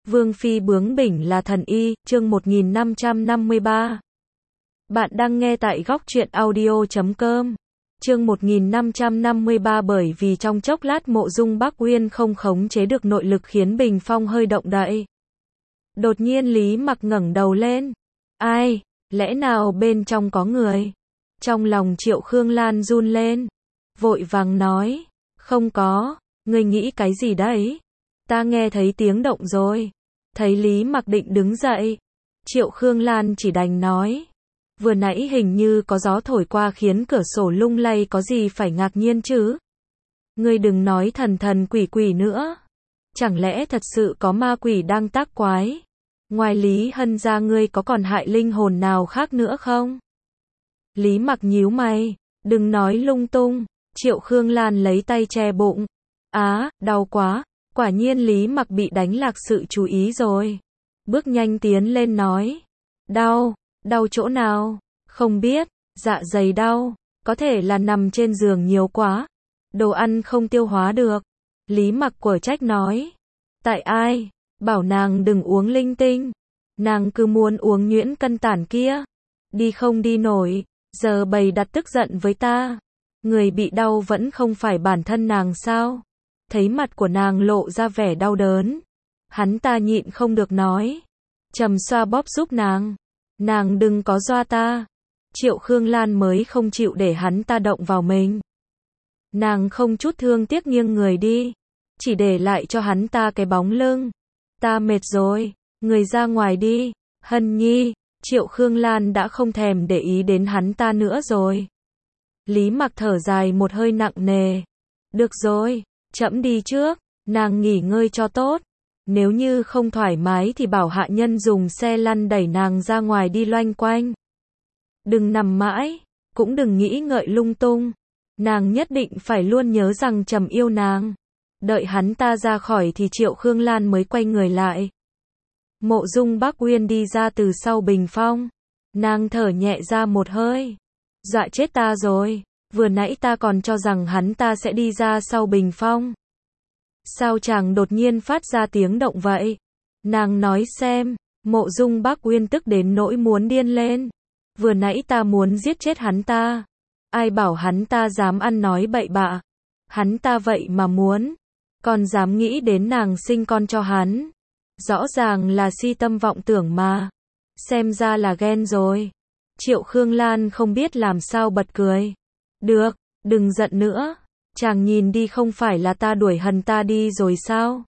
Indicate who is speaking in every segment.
Speaker 1: Vương phi bướng bỉnh là thần y, chương 1553. Bạn đang nghe tại góc truyện audio.com. Chương 1553 bởi vì trong chốc lát Mộ Dung Bắc Uyên không khống chế được nội lực khiến bình phong hơi động đậy. Đột nhiên Lý Mặc ngẩng đầu lên. Ai? Lẽ nào bên trong có người? Trong lòng Triệu Khương Lan run lên. Vội vàng nói. Không có, ngươi nghĩ cái gì đấy? Ta nghe thấy tiếng động rồi. Thấy Lý Mặc định đứng dậy. Triệu Khương Lan chỉ đành nói. Vừa nãy hình như có gió thổi qua khiến cửa sổ lung lay, có gì phải ngạc nhiên chứ? Ngươi đừng nói thần thần quỷ quỷ nữa. Chẳng lẽ thật sự có ma quỷ đang tác quái? Ngoài Lý Hân ra ngươi có còn hại linh hồn nào khác nữa không? Lý Mặc nhíu mày. Đừng nói lung tung. Triệu Khương Lan lấy tay che bụng. Á, đau quá. Quả nhiên Lý Mặc bị đánh lạc sự chú ý rồi. Bước nhanh tiến lên nói. Đau, đau chỗ nào? Không biết, dạ dày đau, có thể là nằm trên giường nhiều quá. Đồ ăn không tiêu hóa được. Lý Mặc quở trách nói. Tại ai? Bảo nàng đừng uống linh tinh. Nàng cứ muốn uống nhuyễn cân tản kia. Đi không đi nổi, giờ bày đặt tức giận với ta. Người bị đau vẫn không phải bản thân nàng sao? Thấy mặt của nàng lộ ra vẻ đau đớn. Hắn ta nhịn không được nói. Trầm xoa bóp giúp nàng. Nàng đừng có doa ta. Triệu Khương Lan mới không chịu để hắn ta động vào mình. Nàng không chút thương tiếc nghiêng người đi. Chỉ để lại cho hắn ta cái bóng lưng. Ta mệt rồi, người ra ngoài đi. Hân Nhi. Triệu Khương Lan đã không thèm để ý đến hắn ta nữa rồi. Lý Mặc thở dài một hơi nặng nề. Được rồi, trẫm đi trước, nàng nghỉ ngơi cho tốt. Nếu như không thoải mái thì bảo hạ nhân dùng xe lăn đẩy nàng ra ngoài đi loanh quanh. Đừng nằm mãi, cũng đừng nghĩ ngợi lung tung. Nàng nhất định phải luôn nhớ rằng Trầm yêu nàng. Đợi hắn ta ra khỏi thì Triệu Khương Lan mới quay người lại. Mộ Dung Bắc Uyên đi ra từ sau bình phong. Nàng thở nhẹ ra một hơi. Dọa chết ta rồi, vừa nãy ta còn cho rằng hắn ta sẽ đi ra sau bình phong. Sao chàng đột nhiên phát ra tiếng động vậy? Nàng nói xem. Mộ Dung Bắc Uyên tức đến nỗi muốn điên lên. Vừa nãy ta muốn giết chết hắn ta. Ai bảo hắn ta dám ăn nói bậy bạ. Hắn ta vậy mà muốn. Còn dám nghĩ đến nàng sinh con cho hắn. Rõ ràng là si tâm vọng tưởng mà. Xem ra là ghen rồi. Triệu Khương Lan không biết làm sao bật cười. Được, đừng giận nữa. Chàng nhìn đi, không phải là ta đuổi hần ta đi rồi sao?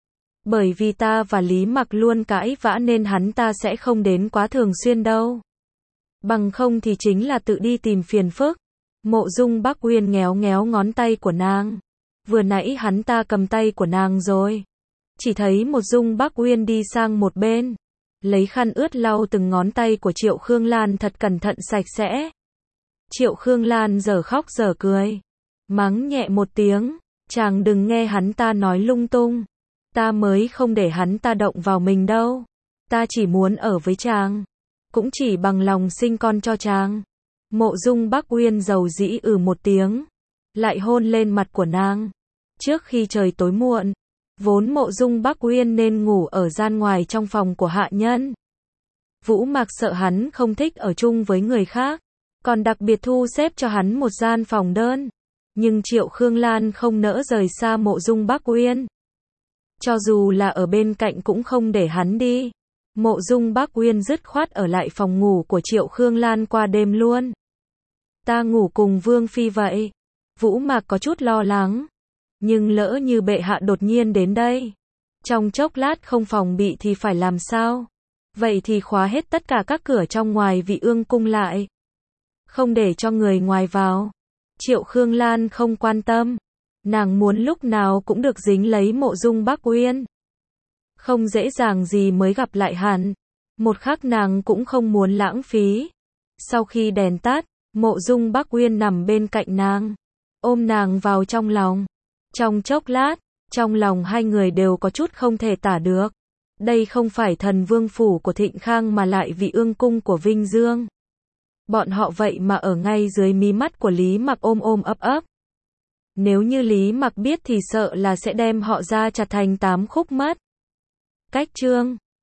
Speaker 1: Bởi vì ta và Lý Mặc luôn cãi vã nên hắn ta sẽ không đến quá thường xuyên đâu. Bằng không thì chính là tự đi tìm phiền phức. Mộ Dung Bắc Uyên nhéo nhéo ngón tay của nàng. Vừa nãy hắn ta cầm tay của nàng rồi. Chỉ thấy Mộ Dung Bắc Uyên đi sang một bên. Lấy khăn ướt lau từng ngón tay của Triệu Khương Lan thật cẩn thận sạch sẽ. Triệu Khương Lan giờ khóc giờ cười. Mắng nhẹ một tiếng. Chàng đừng nghe hắn ta nói lung tung. Ta mới không để hắn ta động vào mình đâu. Ta chỉ muốn ở với chàng. Cũng chỉ bằng lòng sinh con cho chàng. Mộ Dung Bắc Uyên dầu dĩ một tiếng. Lại hôn lên mặt của nàng. Trước khi trời tối muộn. Vốn Mộ Dung Bắc Uyên nên ngủ ở gian ngoài trong phòng của hạ nhân. Vũ Mạc sợ hắn không thích ở chung với người khác. Còn đặc biệt thu xếp cho hắn một gian phòng đơn. Nhưng Triệu Khương Lan không nỡ rời xa Mộ Dung Bắc Uyên. Cho dù là ở bên cạnh cũng không để hắn đi. Mộ Dung Bắc Uyên dứt khoát ở lại phòng ngủ của Triệu Khương Lan qua đêm luôn. Ta ngủ cùng Vương phi vậy. Vũ Mạc có chút lo lắng. Nhưng lỡ như bệ hạ đột nhiên đến đây. Trong chốc lát không phòng bị thì phải làm sao? Vậy thì khóa hết tất cả các cửa trong ngoài Vị Ương cung lại. Không để cho người ngoài vào. Triệu Khương Lan không quan tâm. Nàng muốn lúc nào cũng được dính lấy Mộ Dung Bắc Uyên. Không dễ dàng gì mới gặp lại hắn. Một khắc nàng cũng không muốn lãng phí. Sau khi đèn tắt, Mộ Dung Bắc Uyên nằm bên cạnh nàng. Ôm nàng vào trong lòng. Trong chốc lát, trong lòng hai người đều có chút không thể tả được. Đây không phải Thần Vương phủ của Thịnh Khang mà lại Vị Ương cung của Vinh Dương. Bọn họ vậy mà ở ngay dưới mí mắt của Lý Mặc ôm ôm ấp ấp. Nếu như Lý Mặc biết thì sợ là sẽ đem họ ra chặt thành 8 khúc mất. Cách chương